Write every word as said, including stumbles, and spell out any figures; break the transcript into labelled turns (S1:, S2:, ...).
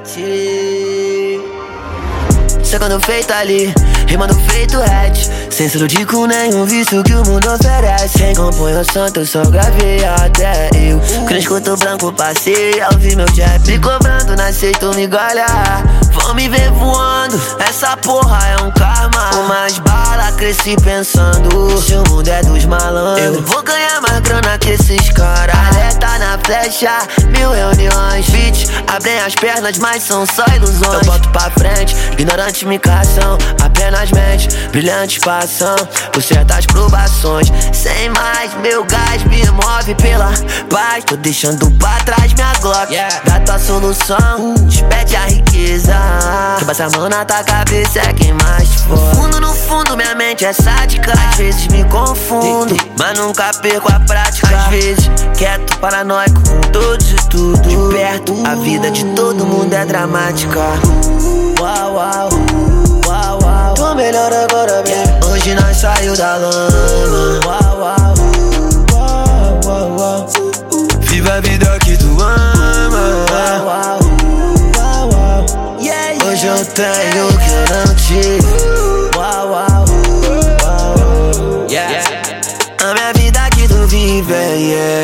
S1: ti. Sacando feito ali, rimando feito hatch. Sem selo com nenhum vício que o mundo oferece. Sem composição, eu só gravei até eu. Quando escuto branco, passei a ouvir meu trap. Me cobrando, nasci, tu me golha. Vão me ver voando, essa porra é um karma. Com mais bala, cresci pensando, se o mundo é dos malandros, eu vou ganhar mais grana que esses caras. Alerta na flecha, mil reuniões. Bitch, abrem as pernas, mas são só ilusões. Eu boto pra frente, ignorante micação, apenas mente, brilhante passão por certas provações. Sem mais, meu gás me move pela paz. Tô deixando pra trás minha Glock, yeah. Da tua solução, despede a riqueza. Que passa a mão na tua cabeça é quem mais te for. No fundo, no fundo, minha mente é sádica. Às vezes me confundo, mas nunca perco a prática. Às vezes, quieto, paranoico com todos e tudo. De perto, a vida de todo mundo é dramática. Uau, uau, uau, uau. Tô melhor agora, yeah. Hoje nós saiu da lama. Uau, uau, uau, uau, uau.
S2: Viva a vida que tu ama.
S1: Uau, uau, uau, uau. Yeah, yeah. Hoje eu tenho o que eu não tive. Uau, uau, uau, uau. Yeah. A minha vida que tu vive, yeah.